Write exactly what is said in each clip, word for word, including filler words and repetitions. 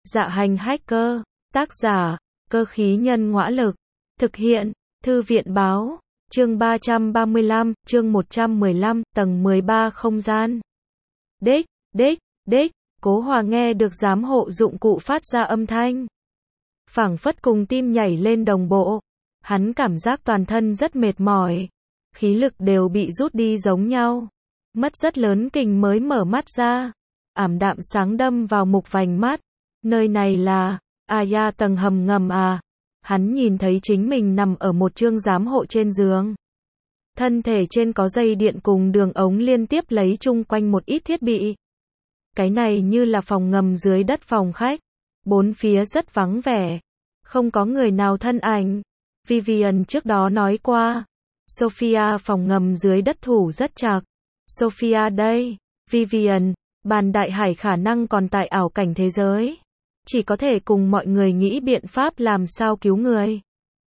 Dạ hành hacker, tác giả, cơ khí nhân ngõa lực, thực hiện, thư viện báo, chương ba trăm ba mươi lăm, chương một trăm mười lăm, tầng mười ba không gian. Đích, đích, đích, Cố Hòa nghe được giám hộ dụng cụ phát ra âm thanh. Phảng phất cùng tim nhảy lên đồng bộ. Hắn cảm giác toàn thân rất mệt mỏi. Khí lực đều bị rút đi giống nhau. Mất rất lớn kình mới mở mắt ra. Ảm đạm sáng đâm vào mục vành mắt. Nơi này là, à ya tầng hầm ngầm à. Hắn nhìn thấy chính mình nằm ở một chương giám hộ trên giường. Thân thể trên có dây điện cùng đường ống liên tiếp lấy chung quanh một ít thiết bị. Cái này như là phòng ngầm dưới đất phòng khách. Bốn phía rất vắng vẻ. Không có người nào thân ảnh. Vivian trước đó nói qua. Sophia phòng ngầm dưới đất thủ rất chặt. Sophia đây. Vivian, bàn đại hải khả năng còn tại ảo cảnh thế giới. Chỉ có thể cùng mọi người nghĩ biện pháp làm sao cứu người.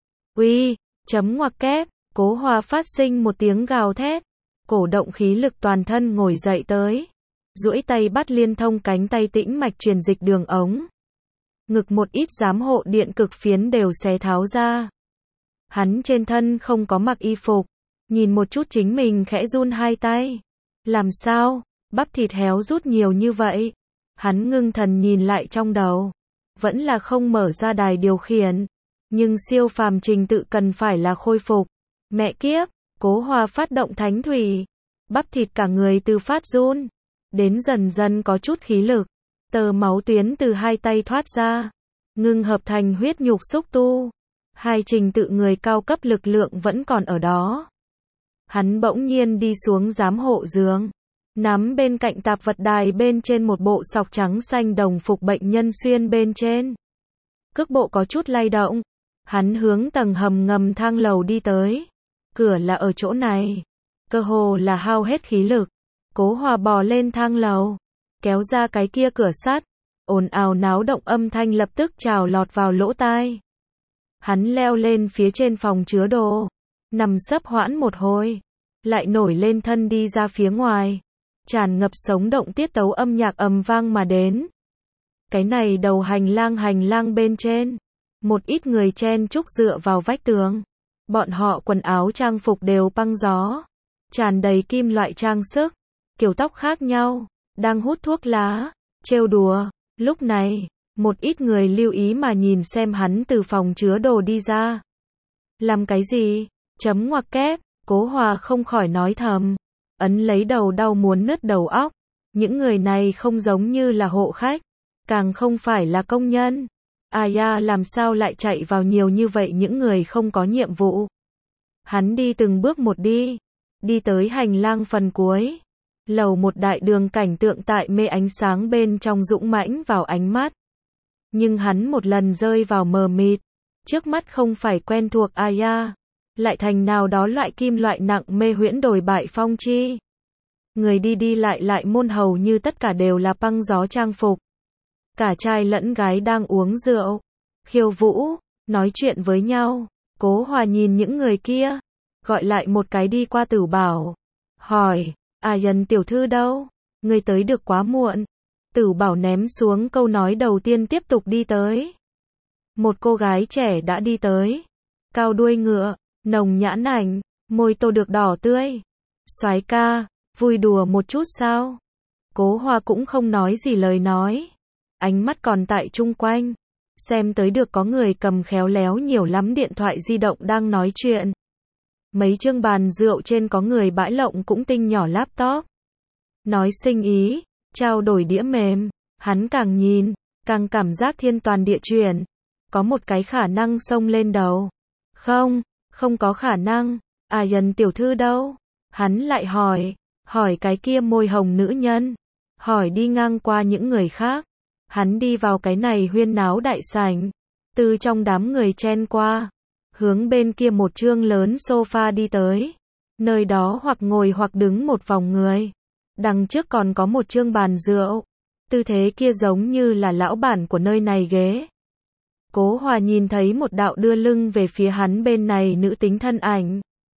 Uy, chấm ngoặc kép. Cố Hòa phát sinh một tiếng gào thét. Cổ động khí lực toàn thân ngồi dậy tới. Duỗi tay bắt liên thông cánh tay tĩnh mạch truyền dịch đường ống. Ngực một ít giám hộ điện cực phiến đều xé tháo ra. Hắn trên thân không có mặc y phục. Nhìn một chút chính mình khẽ run hai tay. Làm sao? Bắp thịt héo rút nhiều như vậy. Hắn ngưng thần nhìn lại trong đầu. Vẫn là không mở ra đài điều khiển. Nhưng siêu phàm trình tự cần phải là khôi phục. Mẹ kiếp, Cố Hòa phát động thánh thủy. Bắp thịt cả người từ phát run. Đến dần dần có chút khí lực. Tờ máu tuyến từ hai tay thoát ra. Ngưng hợp thành huyết nhục xúc tu. Hai trình tự người cao cấp lực lượng vẫn còn ở đó. Hắn bỗng nhiên đi xuống giám hộ giường. Nắm bên cạnh tạp vật đài bên trên một bộ sọc trắng xanh đồng phục bệnh nhân xuyên bên trên. Cước bộ có chút lay động. Hắn hướng tầng hầm ngầm thang lầu đi tới. Cửa là ở chỗ này. Cơ hồ là hao hết khí lực. Cố Hòa bò lên thang lầu. Kéo ra cái kia cửa sắt. Ồn ào náo động âm thanh lập tức trào lọt vào lỗ tai. Hắn leo lên phía trên phòng chứa đồ. Nằm sấp hoãn một hồi. Lại nổi lên thân đi ra phía ngoài. Tràn ngập sống động tiết tấu âm nhạc ầm vang mà đến. Cái này đầu hành lang hành lang bên trên. Một ít người chen chúc dựa vào vách tường. Bọn họ quần áo trang phục đều băng gió. Tràn đầy kim loại trang sức. Kiểu tóc khác nhau. Đang hút thuốc lá. Trêu đùa. Lúc này, một ít người lưu ý mà nhìn xem hắn từ phòng chứa đồ đi ra. Làm cái gì? Chấm ngoặc kép. Cố Hòa không khỏi nói thầm. Ấn lấy đầu đau muốn nứt đầu óc. Những người này không giống như là hộ khách. Càng không phải là công nhân. À ya làm sao lại chạy vào nhiều như vậy những người không có nhiệm vụ. Hắn đi từng bước một đi. Đi tới hành lang phần cuối. Lầu một đại đường cảnh tượng tại mê ánh sáng bên trong dũng mãnh vào ánh mắt. Nhưng hắn một lần rơi vào mờ mịt. Trước mắt không phải quen thuộc à ya. Lại thành nào đó loại kim loại nặng mê huyễn đồi bại phong chi. Người đi đi lại lại môn hầu như tất cả đều là băng gió trang phục. Cả trai lẫn gái đang uống rượu, khiêu vũ, nói chuyện với nhau. Cố Hòa nhìn những người kia, gọi lại một cái đi qua Tử Bảo. Hỏi, à Dần tiểu thư đâu? Người tới được quá muộn. Tử Bảo ném xuống câu nói đầu tiên tiếp tục đi tới. Một cô gái trẻ đã đi tới. Cao đuôi ngựa, nồng nhãn ảnh, môi tô được đỏ tươi. Soái ca, vui đùa một chút sao? Cố Hòa cũng không nói gì lời nói. Ánh mắt còn tại chung quanh. Xem tới được có người cầm khéo léo nhiều lắm điện thoại di động đang nói chuyện. Mấy chương bàn rượu trên có người bãi lộng cũng tinh nhỏ laptop. Nói sinh ý, trao đổi đĩa mềm. Hắn càng nhìn, càng cảm giác thiên toàn địa chuyển. Có một cái khả năng xông lên đầu. Không, không có khả năng. À Dần tiểu thư đâu? Hắn lại hỏi. Hỏi cái kia môi hồng nữ nhân. Hỏi đi ngang qua những người khác. Hắn đi vào cái này huyên náo đại sảnh. Từ trong đám người chen qua. Hướng bên kia một chương lớn sofa đi tới. Nơi đó hoặc ngồi hoặc đứng một vòng người. Đằng trước còn có một chương bàn rượu. Tư thế kia giống như là lão bản của nơi này ghế. Cố Hòa nhìn thấy một đạo đưa lưng về phía hắn bên này nữ tính thân ảnh.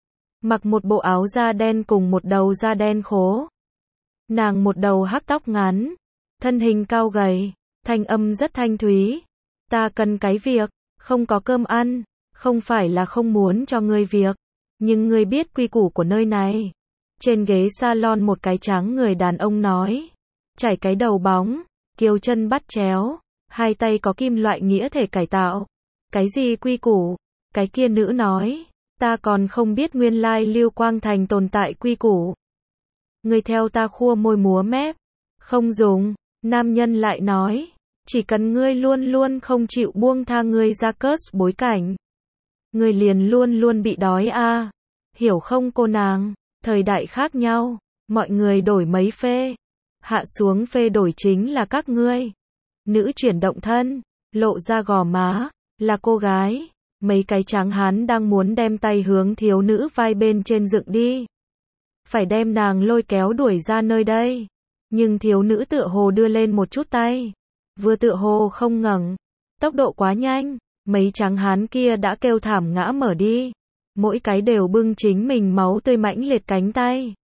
Mặc một bộ áo da đen cùng một đầu da đen khố. Nàng một đầu hắc tóc ngắn. Thân hình cao gầy. Thanh âm rất thanh thúy. Ta cần cái việc, không có cơm ăn, không phải là không muốn cho ngươi việc, nhưng ngươi biết quy củ của nơi này. Trên ghế salon một cái tráng người đàn ông nói, chảy cái đầu bóng, kiều chân bắt chéo, hai tay có kim loại nghĩa thể cải tạo. Cái gì quy củ? Cái kia nữ nói, ta còn không biết nguyên lai Lưu Quang Thành tồn tại quy củ. Ngươi theo ta khua môi múa mép. Không dùng, nam nhân lại nói, chỉ cần ngươi luôn luôn không chịu buông tha ngươi ra cớt bối cảnh. Ngươi liền luôn luôn bị đói a, à. Hiểu không cô nàng, thời đại khác nhau, mọi người đổi mấy phê. Hạ xuống phê đổi chính là các ngươi. Nữ chuyển động thân, lộ ra gò má, là cô gái. Mấy cái tráng hán đang muốn đem tay hướng thiếu nữ vai bên trên dựng đi. Phải đem nàng lôi kéo đuổi ra nơi đây. Nhưng thiếu nữ tựa hồ đưa lên một chút tay. Vừa tựa hồ không ngẩng. Tốc độ quá nhanh. Mấy tráng hán kia đã kêu thảm ngã mở đi. Mỗi cái đều bưng chính mình máu tươi mãnh liệt cánh tay.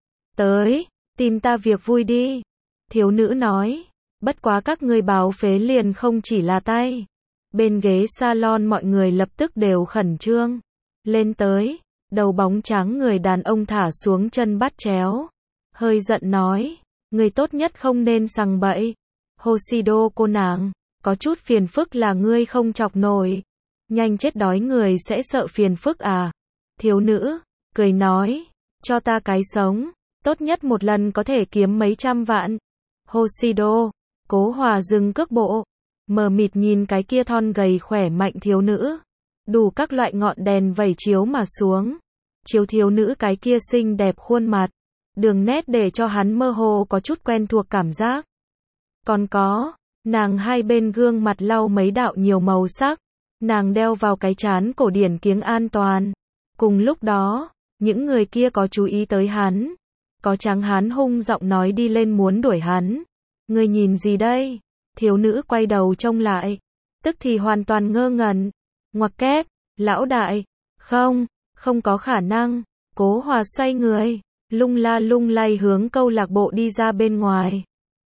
Tới, tìm ta việc vui đi. Thiếu nữ nói. Bất quá các ngươi báo phế liền không chỉ là tay. Bên ghế salon mọi người lập tức đều khẩn trương. Lên tới, đầu bóng trắng người đàn ông thả xuống chân bắt chéo. Hơi giận nói, người tốt nhất không nên sằng bậy. Hoshido cô nàng, có chút phiền phức là ngươi không chọc nổi. Nhanh chết đói người sẽ sợ phiền phức à? Thiếu nữ, cười nói, cho ta cái sống, tốt nhất một lần có thể kiếm mấy trăm vạn. Hoshido, Cố Hòa dừng cước bộ. Mờ mịt nhìn cái kia thon gầy khỏe mạnh thiếu nữ. Đủ các loại ngọn đèn vẩy chiếu mà xuống. Chiếu thiếu nữ cái kia xinh đẹp khuôn mặt. Đường nét để cho hắn mơ hồ có chút quen thuộc cảm giác. Còn có, nàng hai bên gương mặt lau mấy đạo nhiều màu sắc. Nàng đeo vào cái trán cổ điển kiếng an toàn. Cùng lúc đó, những người kia có chú ý tới hắn. Có tráng hán hung giọng nói đi lên muốn đuổi hắn. Ngươi nhìn gì đây? Thiếu nữ quay đầu trông lại, tức thì hoàn toàn ngơ ngẩn. Ngoặc kép, lão đại, không, không có khả năng. Cố Hòa xoay người, lung la lung lay hướng câu lạc bộ đi ra bên ngoài.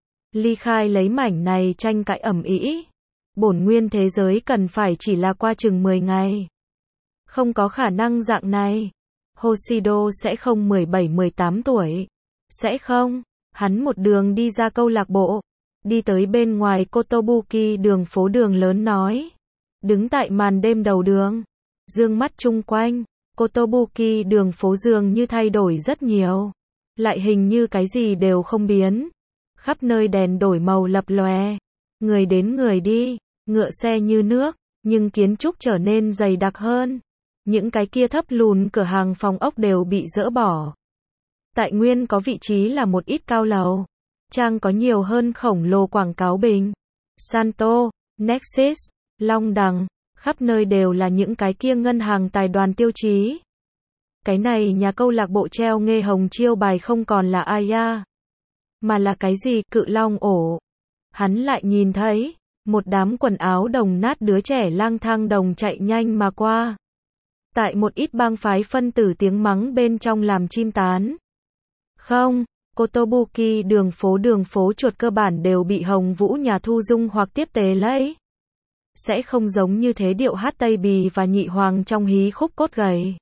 Ly khai lấy mảnh này tranh cãi ầm ĩ. Bổn nguyên thế giới cần phải chỉ là qua chừng mười ngày. Không có khả năng dạng này. Hoshido sẽ không mười bảy mười tám tuổi. Sẽ không. Hắn một đường đi ra câu lạc bộ. Đi tới bên ngoài Kotobuki đường phố đường lớn nói. Đứng tại màn đêm đầu đường. Dương mắt chung quanh. Kotobuki đường phố dường như thay đổi rất nhiều. Lại hình như cái gì đều không biến. Khắp nơi đèn đổi màu lập lòe. Người đến người đi. Ngựa xe như nước. Nhưng kiến trúc trở nên dày đặc hơn. Những cái kia thấp lùn cửa hàng phòng ốc đều bị dỡ bỏ. Tại nguyên có vị trí là một ít cao lầu. Trang có nhiều hơn khổng lồ quảng cáo bình. Santo, Nexus, Long Đằng, khắp nơi đều là những cái kia ngân hàng tài đoàn tiêu chí. Cái này nhà câu lạc bộ treo nghe hồng chiêu bài không còn là Aya, mà là cái gì Cự Long ổ. Hắn lại nhìn thấy, một đám quần áo đồng nát đứa trẻ lang thang đồng chạy nhanh mà qua. Tại một ít bang phái phân tử tiếng mắng bên trong làm chim tán. Không. Kotobuki đường phố đường phố chuột cơ bản đều bị Hồng Vũ nhà thu dung hoặc tiếp tế lấy. Sẽ không giống như thế điệu hát Tây Bì và Nhị Hoàng trong hí khúc cốt gầy.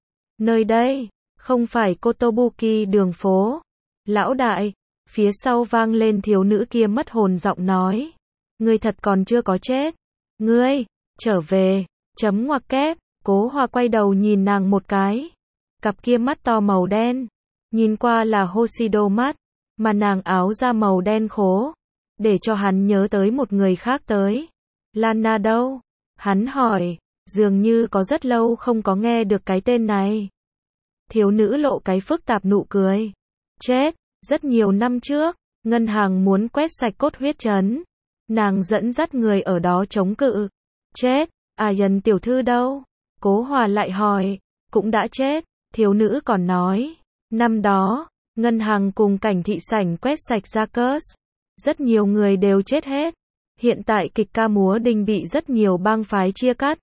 Nơi đây, không phải Kotobuki đường phố. Lão đại, phía sau vang lên thiếu nữ kia mất hồn giọng nói. Ngươi thật còn chưa có chết. Ngươi, trở về, chấm ngoặc kép, Cố Hòa quay đầu nhìn nàng một cái. Cặp kia mắt to màu đen. Nhìn qua là Hoshido mắt, mà nàng áo da màu đen khố, để cho hắn nhớ tới một người khác tới. Lana đâu? Hắn hỏi, dường như có rất lâu không có nghe được cái tên này. Thiếu nữ lộ cái phức tạp nụ cười. Chết, rất nhiều năm trước, ngân hàng muốn quét sạch cốt huyết trấn. Nàng dẫn dắt người ở đó chống cự. Chết, à Dần tiểu thư đâu? Cố Hòa lại hỏi, cũng đã chết. Thiếu nữ còn nói. Năm đó, ngân hàng cùng cảnh thị sảnh quét sạch ra cớt. Rất nhiều người đều chết hết. Hiện tại kịch ca múa đình bị rất nhiều bang phái chia cắt.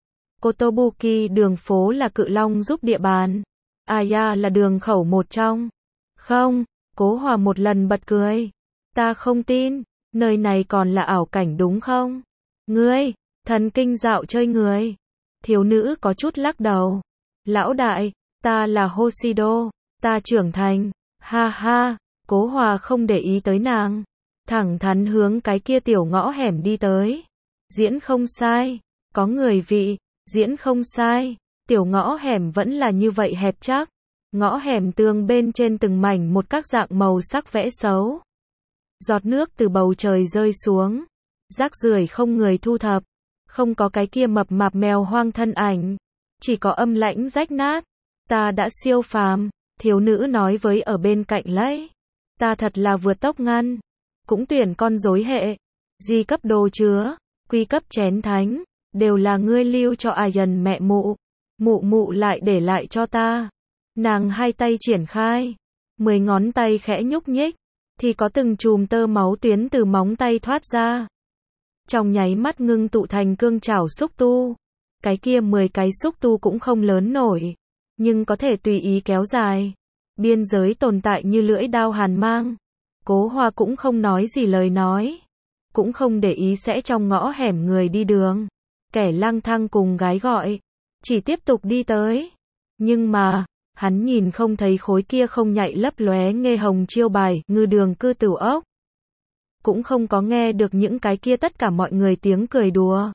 Kotobuki đường phố là Cự Long giúp địa bàn. Aya là đường khẩu một trong. Không, Cố Hòa một lần bật cười. Ta không tin. Nơi này còn là ảo cảnh đúng không? Ngươi, thần kinh dạo chơi người. Thiếu nữ có chút lắc đầu. Lão đại, ta là Hoshido, ta trưởng thành. Ha ha, Cố Hòa không để ý tới nàng. Thẳng thắn hướng cái kia tiểu ngõ hẻm đi tới. Diễn không sai, có người vị, diễn không sai. Tiểu ngõ hẻm vẫn là như vậy hẹp chắc. Ngõ hẻm tường bên trên từng mảnh một các dạng màu sắc vẽ xấu. Giọt nước từ bầu trời rơi xuống. Rác rưởi không người thu thập. Không có cái kia mập mạp mèo hoang thân ảnh. Chỉ có âm lãnh rách nát. Ta đã siêu phàm, thiếu nữ nói với ở bên cạnh lấy. Ta thật là vượt tốc ngăn. Cũng tuyển con rối hệ. Di cấp đồ chứa, quy cấp chén thánh. Đều là ngươi lưu cho ai dần mẹ mụ. Mụ mụ lại để lại cho ta. Nàng hai tay triển khai. Mười ngón tay khẽ nhúc nhích. Thì có từng chùm tơ máu tuyến từ móng tay thoát ra. Trong nháy mắt ngưng tụ thành cương trảo xúc tu. Cái kia mười cái xúc tu cũng không lớn nổi. Nhưng có thể tùy ý kéo dài. Biên giới tồn tại như lưỡi đao hàn mang. Cố Hoa cũng không nói gì lời nói. Cũng không để ý sẽ trong ngõ hẻm người đi đường. Kẻ lang thang cùng gái gọi. Chỉ tiếp tục đi tới. Nhưng mà, hắn nhìn không thấy khối kia không nhạy lấp lóe nghe hồng chiêu bài, ngư đường cư tửu ốc. Cũng không có nghe được những cái kia tất cả mọi người tiếng cười đùa.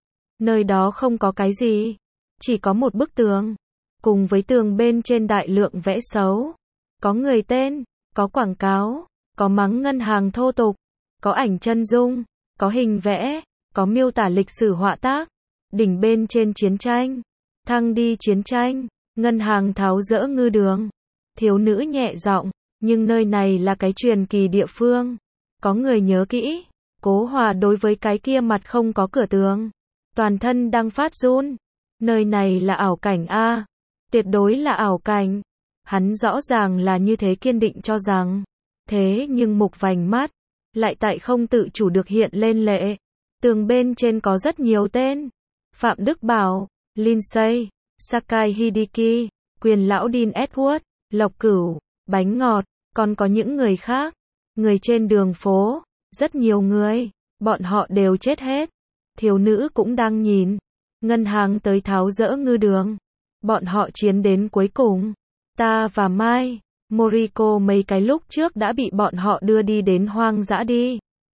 Nơi đó không có cái gì. Chỉ có một bức tường. Cùng với tường bên trên đại lượng vẽ xấu. Có người tên, có quảng cáo, có mắng ngân hàng thô tục, có ảnh chân dung, có hình vẽ, có miêu tả lịch sử họa tác. Đỉnh bên trên chiến tranh. Thăng đi chiến tranh. Ngân hàng tháo dỡ ngư đường. Thiếu nữ nhẹ giọng, nhưng nơi này là cái truyền kỳ địa phương. Có người nhớ kỹ. Cố Hòa đối với cái kia mặt không có cửa tường. Toàn thân đang phát run. Nơi này là ảo cảnh a. Tuyệt đối là ảo cảnh. Hắn rõ ràng là như thế kiên định cho rằng. Thế nhưng mục vành mắt. Lại tại không tự chủ được hiện lên lệ. Tường bên trên có rất nhiều tên. Phạm Đức Bảo, Lindsay, Sakai Hideki, Quyền lão Dean Edward, Lộc Cửu, Bánh ngọt, còn có những người khác. Người trên đường phố, rất nhiều người, bọn họ đều chết hết. Thiếu nữ cũng đang nhìn. Ngân hàng tới tháo dỡ ngư đường. Bọn họ chiến đến cuối cùng. Ta và Mai, Moriko mấy cái lúc trước đã bị bọn họ đưa đi đến hoang dã đi.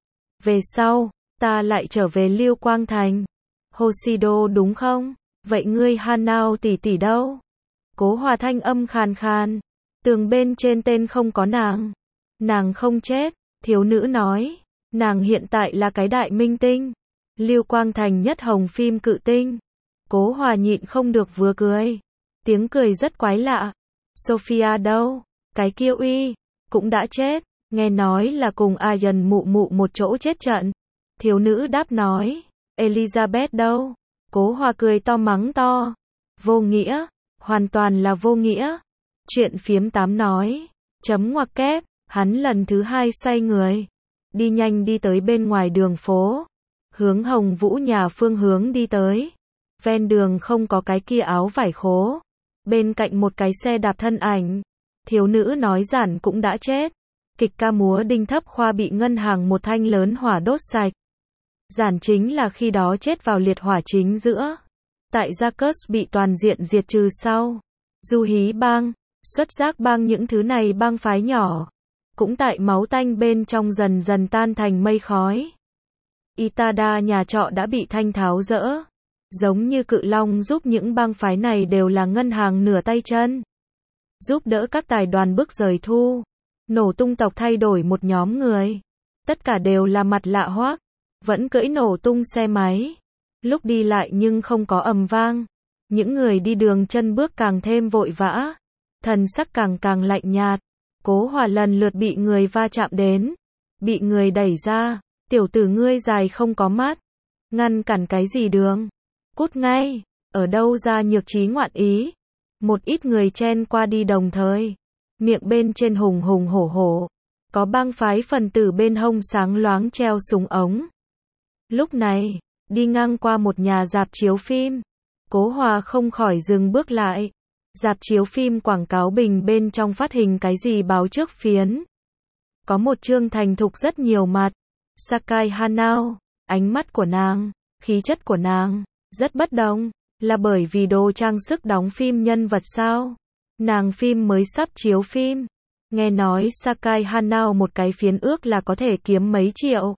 Về sau, ta lại trở về Lưu Quang Thành. Hoshido đúng không? Vậy ngươi Hanao tỷ tỷ đâu? Cố Hòa thanh âm khàn khàn. Tường bên trên tên không có nàng. Nàng không chết, thiếu nữ nói. Nàng hiện tại là cái đại minh tinh. Lưu Quang Thành nhất hồng phim cự tinh. Cố Hòa nhịn không được vừa cười. Tiếng cười rất quái lạ. Sophia đâu? Cái kia uy, cũng đã chết. Nghe nói là cùng Ayan mụ mụ một chỗ chết trận. Thiếu nữ đáp nói. Elizabeth đâu? Cố Hòa cười to mắng to. Vô nghĩa, hoàn toàn là vô nghĩa. Chuyện phiếm tám nói. Chấm ngoặc kép, hắn lần thứ hai xoay người. Đi nhanh đi tới bên ngoài đường phố. Hướng Hồng Vũ nhà phương hướng đi tới. Ven đường không có cái kia áo vải khố. Bên cạnh một cái xe đạp thân ảnh. Thiếu nữ nói giản cũng đã chết. Kịch ca múa đinh thấp khoa bị ngân hàng một thanh lớn hỏa đốt sạch. Giản chính là khi đó chết vào liệt hỏa chính giữa. Tại Jacques bị toàn diện diệt trừ sau. Du Hí bang, xuất giác bang những thứ này bang phái nhỏ. Cũng tại máu tanh bên trong dần dần tan thành mây khói. Itada nhà trọ đã bị thanh tháo dỡ. Giống như Cự Long giúp những bang phái này đều là ngân hàng nửa tay chân. Giúp đỡ các tài đoàn bước rời thu. Nổ tung tộc thay đổi một nhóm người. Tất cả đều là mặt lạ hoắc. Vẫn cưỡi nổ tung xe máy. Lúc đi lại nhưng không có ầm vang. Những người đi đường chân bước càng thêm vội vã. Thần sắc càng càng lạnh nhạt. Cố Hòa lần lượt bị người va chạm đến. Bị người đẩy ra. Tiểu tử ngươi dài không có mắt. Ngăn cản cái gì đường. Cút ngay. Ở đâu ra nhược trí ngoạn ý. Một ít người chen qua đi đồng thời. Miệng bên trên hùng hùng hổ hổ. Có bang phái phần tử bên hông sáng loáng treo súng ống. Lúc này, đi ngang qua một nhà rạp chiếu phim. Cố Hòa không khỏi dừng bước lại. Rạp chiếu phim quảng cáo bình bên trong phát hình cái gì báo trước phiến. Có một chương thành thục rất nhiều mặt. Sakai Hanao, ánh mắt của nàng, khí chất của nàng, rất bất đồng, là bởi vì đồ trang sức đóng phim nhân vật sao? Nàng phim mới sắp chiếu phim. Nghe nói Sakai Hanao một cái phiến ước là có thể kiếm mấy triệu.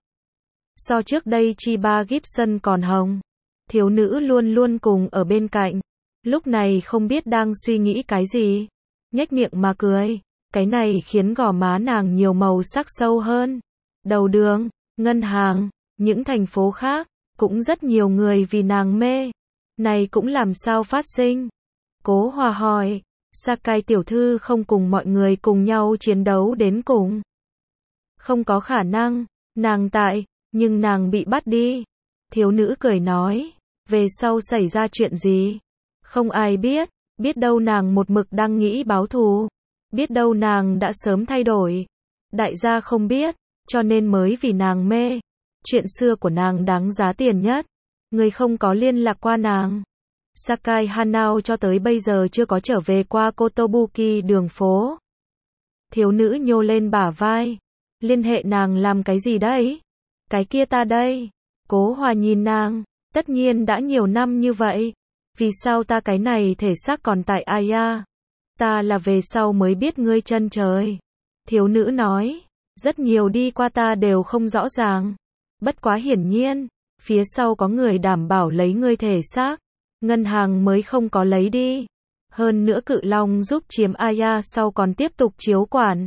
So trước đây Chiba Gibson còn hồng. Thiếu nữ luôn luôn cùng ở bên cạnh. Lúc này không biết đang suy nghĩ cái gì. Nhếch miệng mà cười. Cái này khiến gò má nàng nhiều màu sắc sâu hơn. Đầu đường, ngân hàng, những thành phố khác, cũng rất nhiều người vì nàng mê. Này cũng làm sao phát sinh? Cố Hòa hỏi. Sakai tiểu thư không cùng mọi người cùng nhau chiến đấu đến cùng. Không có khả năng, nàng tại, nhưng nàng bị bắt đi. Thiếu nữ cười nói, về sau xảy ra chuyện gì? Không ai biết, biết đâu nàng một mực đang nghĩ báo thù. Biết đâu nàng đã sớm thay đổi. Đại gia không biết, cho nên mới vì nàng mê. Chuyện xưa của nàng đáng giá tiền nhất. Người không có liên lạc qua nàng. Sakai Hanao cho tới bây giờ chưa có trở về qua Kotobuki đường phố. Thiếu nữ nhô lên bả vai. Liên hệ nàng làm cái gì đấy? Cái kia ta đây. Cố Hòa nhìn nàng. Tất nhiên đã nhiều năm như vậy. Vì sao ta cái này thể xác còn tại Aya? Ta là về sau mới biết ngươi chân trời. Thiếu nữ nói. Rất nhiều đi qua ta đều không rõ ràng. Bất quá hiển nhiên. Phía sau có người đảm bảo lấy ngươi thể xác. Ngân hàng mới không có lấy đi. Hơn nữa Cự Long giúp chiếm Aya sau còn tiếp tục chiếu quản.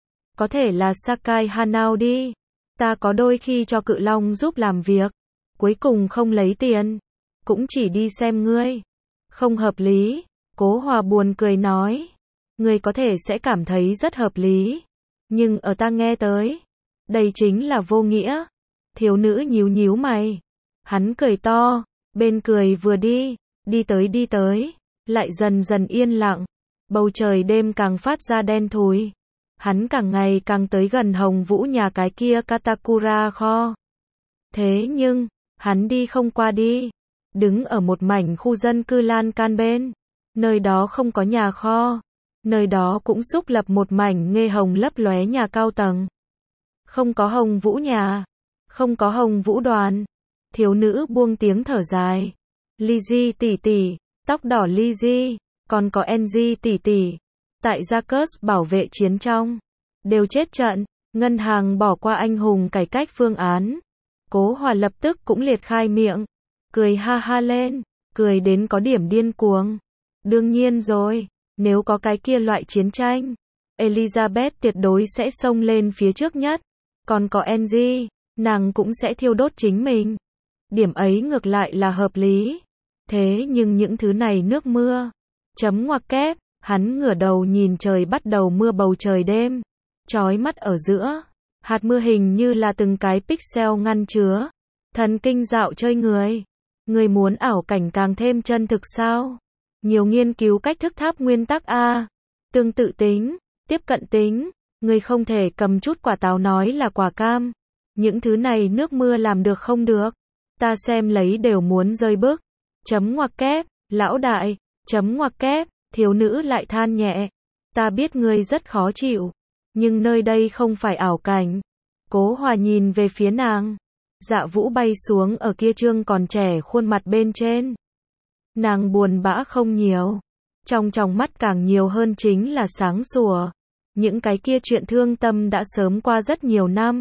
Có thể là Sakai Hanao đi. Ta có đôi khi cho Cự Long giúp làm việc. Cuối cùng không lấy tiền. Cũng chỉ đi xem ngươi. Không hợp lý. Cố Hòa buồn cười nói. Ngươi có thể sẽ cảm thấy rất hợp lý. Nhưng ở ta nghe tới. Đây chính là vô nghĩa. Thiếu nữ nhíu nhíu mày. Hắn cười to. Bên cười vừa đi. Đi tới đi tới. Lại dần dần yên lặng. Bầu trời đêm càng phát ra đen thùi. Hắn càng ngày càng tới gần Hồng Vũ nhà cái kia Katakura kho. Thế nhưng, hắn đi không qua đi. Đứng ở một mảnh khu dân cư lan can bên. Nơi đó không có nhà kho. Nơi đó cũng xúc lập một mảnh nghe hồng lấp lóe nhà cao tầng. Không có Hồng Vũ nhà. Không có Hồng Vũ đoàn. Thiếu nữ buông tiếng thở dài. Lizzie tỷ tỷ, tóc đỏ Lizzie, còn có Angie tỷ tỷ. Tại Jacques bảo vệ chiến trong. Đều chết trận. Ngân hàng bỏ qua anh hùng cải cách phương án. Cố Hòa lập tức cũng liệt khai miệng. Cười ha ha lên. Cười đến có điểm điên cuồng. Đương nhiên rồi. Nếu có cái kia loại chiến tranh. Elizabeth tuyệt đối sẽ xông lên phía trước nhất. Còn có Angie. Nàng cũng sẽ thiêu đốt chính mình. Điểm ấy ngược lại là hợp lý. Thế nhưng những thứ này nước mưa. Chấm ngoặc kép. Hắn ngửa đầu nhìn trời bắt đầu mưa bầu trời đêm. Chói mắt ở giữa. Hạt mưa hình như là từng cái pixel ngăn chứa. Thần kinh dạo chơi người. Người muốn ảo cảnh càng thêm chân thực sao? Nhiều nghiên cứu cách thức tháp nguyên tắc A. Tương tự tính. Tiếp cận tính. Người không thể cầm chút quả táo nói là quả cam. Những thứ này nước mưa làm được không được. Ta xem lấy đều muốn rơi bức. Chấm ngoặc kép. Lão đại. Chấm ngoặc kép. Thiếu nữ lại than nhẹ. Ta biết ngươi rất khó chịu. Nhưng nơi đây không phải ảo cảnh. Cố Hòa nhìn về phía nàng. Dạ Vũ bay xuống ở kia trương còn trẻ khuôn mặt bên trên. Nàng buồn bã không nhiều. Trong tròng mắt càng nhiều hơn chính là sáng sủa. Những cái kia chuyện thương tâm đã sớm qua rất nhiều năm.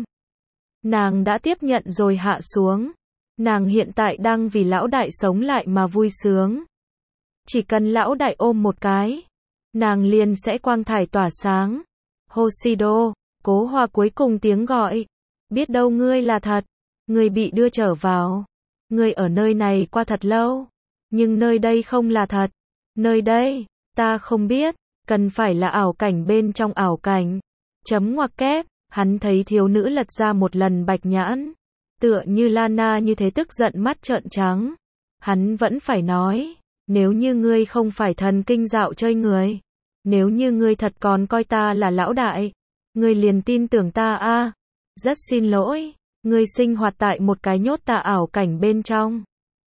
Nàng đã tiếp nhận rồi hạ xuống. Nàng hiện tại đang vì lão đại sống lại mà vui sướng. Chỉ cần lão đại ôm một cái. Nàng liền sẽ quang thải tỏa sáng. Hoshido, Cố Hòa cuối cùng tiếng gọi. Biết đâu ngươi là thật. Ngươi bị đưa trở vào. Ngươi ở nơi này qua thật lâu. Nhưng nơi đây không là thật. Nơi đây, ta không biết. Cần phải là ảo cảnh bên trong ảo cảnh. Chấm ngoặc kép. Hắn thấy thiếu nữ lật ra một lần bạch nhãn. Tựa như Lana như thế tức giận mắt trợn trắng. Hắn vẫn phải nói. Nếu như ngươi không phải thần kinh dạo chơi người. Nếu như ngươi thật còn coi ta là lão đại. Ngươi liền tin tưởng ta a. À, rất xin lỗi. Ngươi sinh hoạt tại một cái nhốt tà ảo cảnh bên trong.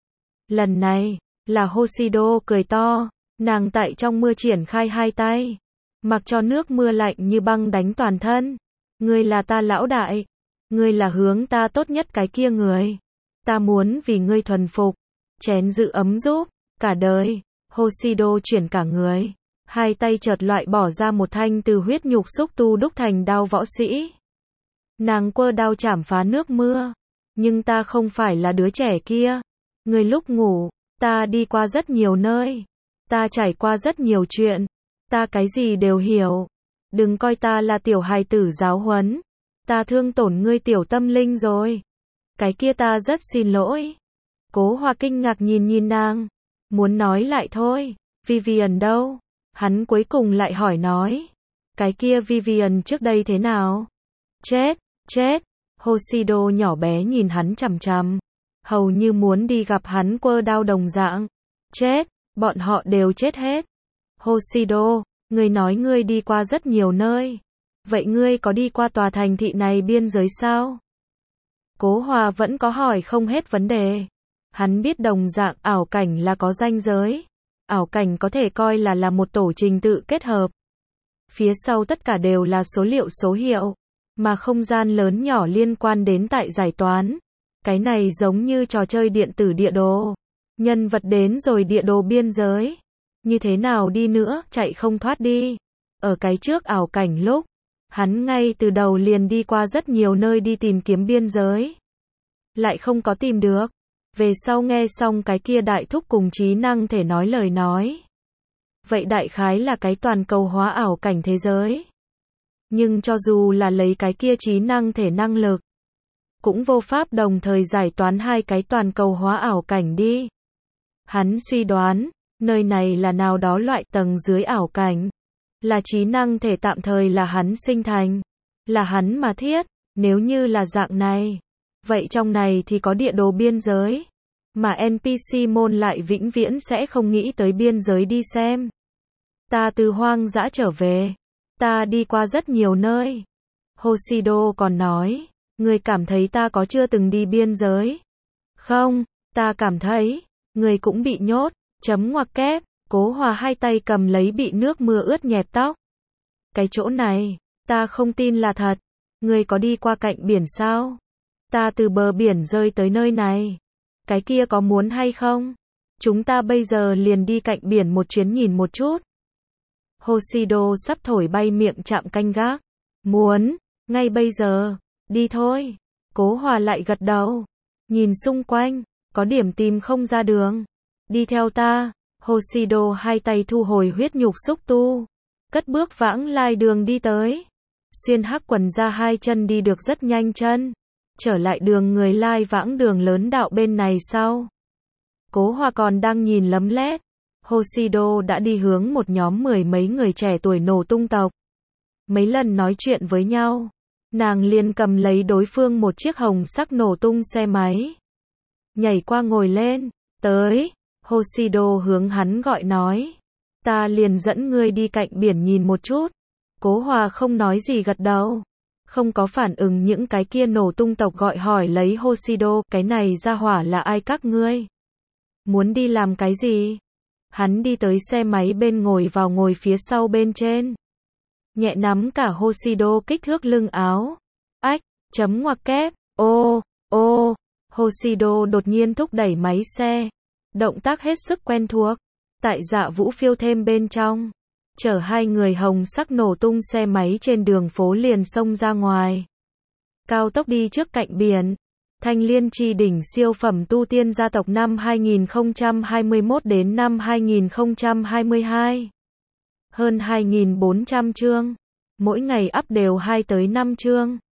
Lần này, là Hoshido cười to. Nàng tại trong mưa triển khai hai tay. Mặc cho nước mưa lạnh như băng đánh toàn thân. Ngươi là ta lão đại. Ngươi là hướng ta tốt nhất cái kia người. Ta muốn vì ngươi thuần phục. Chén giữ ấm giúp. Cả đời. Hoshido chuyển cả người. Hai tay chợt loại bỏ ra một thanh từ huyết nhục xúc tu đúc thành đao võ sĩ. Nàng quơ đao chảm phá nước mưa. Nhưng ta không phải là đứa trẻ kia. Ngươi lúc ngủ, ta đi qua rất nhiều nơi. Ta trải qua rất nhiều chuyện. Ta cái gì đều hiểu. Đừng coi ta là tiểu hài tử giáo huấn. Ta thương tổn ngươi tiểu tâm linh rồi. Cái kia ta rất xin lỗi. Cố Hòa kinh ngạc nhìn nhìn nàng. Muốn nói lại thôi. Vivian đâu? Hắn cuối cùng lại hỏi nói. Cái kia Vivian trước đây thế nào? Chết, chết. Hoshido nhỏ bé nhìn hắn chằm chằm. Hầu như muốn đi gặp hắn quơ đao đồng dạng. Chết, bọn họ đều chết hết. Hoshido, ngươi nói ngươi đi qua rất nhiều nơi. Vậy ngươi có đi qua tòa thành thị này biên giới sao? Cố Hòa vẫn có hỏi không hết vấn đề. Hắn biết đồng dạng ảo cảnh là có ranh giới. Ảo cảnh có thể coi là là một tổ trình tự kết hợp. Phía sau tất cả đều là số liệu số hiệu. Mà không gian lớn nhỏ liên quan đến tại giải toán. Cái này giống như trò chơi điện tử địa đồ. Nhân vật đến rồi địa đồ biên giới. Như thế nào đi nữa, chạy không thoát đi. Ở cái trước ảo cảnh lúc, hắn ngay từ đầu liền đi qua rất nhiều nơi đi tìm kiếm biên giới. Lại không có tìm được. Về sau nghe xong cái kia đại thúc cùng trí năng thể nói lời nói. Vậy đại khái là cái toàn cầu hóa ảo cảnh thế giới. Nhưng cho dù là lấy cái kia trí năng thể năng lực, cũng vô pháp đồng thời giải toán hai cái toàn cầu hóa ảo cảnh đi. Hắn suy đoán, nơi này là nào đó loại tầng dưới ảo cảnh. Là trí năng thể tạm thời là hắn sinh thành. Là hắn mà thiết, nếu như là dạng này. Vậy trong này thì có địa đồ biên giới. Mà en pê xê môn lại vĩnh viễn sẽ không nghĩ tới biên giới đi xem. Ta từ hoang dã trở về. Ta đi qua rất nhiều nơi. Hoshido còn nói, ngươi cảm thấy ta có chưa từng đi biên giới? Không, ta cảm thấy, ngươi cũng bị nhốt, chấm ngoặc kép, Cố Hòa hai tay cầm lấy bị nước mưa ướt nhẹp tóc. Cái chỗ này, ta không tin là thật. Ngươi có đi qua cạnh biển sao? Ta từ bờ biển rơi tới nơi này. Cái kia có muốn hay không? Chúng ta bây giờ liền đi cạnh biển một chuyến nhìn một chút. Hoshido sắp thổi bay miệng trạm canh gác. Muốn, ngay bây giờ, đi thôi. Cố Hòa lại gật đầu. Nhìn xung quanh, có điểm tìm không ra đường. Đi theo ta. Hoshido hai tay thu hồi huyết nhục xúc tu. Cất bước vãng lai đường đi tới. Xuyên hắc quần ra hai chân đi được rất nhanh chân. Trở lại đường người lai vãng đường lớn đạo bên này sau. Cố Hòa còn đang nhìn lấm lét. Hoshido đã đi hướng một nhóm mười mấy người trẻ tuổi nổ tung tộc. Mấy lần nói chuyện với nhau, nàng liền cầm lấy đối phương một chiếc hồng sắc nổ tung xe máy. Nhảy qua ngồi lên, tới, Hoshido hướng hắn gọi nói. Ta liền dẫn ngươi đi cạnh biển nhìn một chút. Cố Hòa không nói gì gật đầu. Không có phản ứng những cái kia nổ tung tộc gọi hỏi lấy Hoshido, cái này ra hỏa là ai các ngươi? Muốn đi làm cái gì? Hắn đi tới xe máy bên ngồi vào ngồi phía sau bên trên. Nhẹ nắm cả Hoshido kích thước lưng áo. Ách, chấm ngoặc kép, ô, ô, Hoshido đột nhiên thúc đẩy máy xe. Động tác hết sức quen thuộc. Tại Dạ Vũ phiêu thêm bên trong. Chở hai người hồng sắc nổ tung xe máy trên đường phố liền xông ra ngoài. Cao tốc đi trước cạnh biển. Thanh Liên Chi đỉnh siêu phẩm tu tiên gia tộc năm hai nghìn không trăm hai mươi mốt đến năm hai nghìn không trăm hai mươi hai. Hơn hai nghìn bốn trăm chương. Mỗi ngày up đều hai tới năm chương.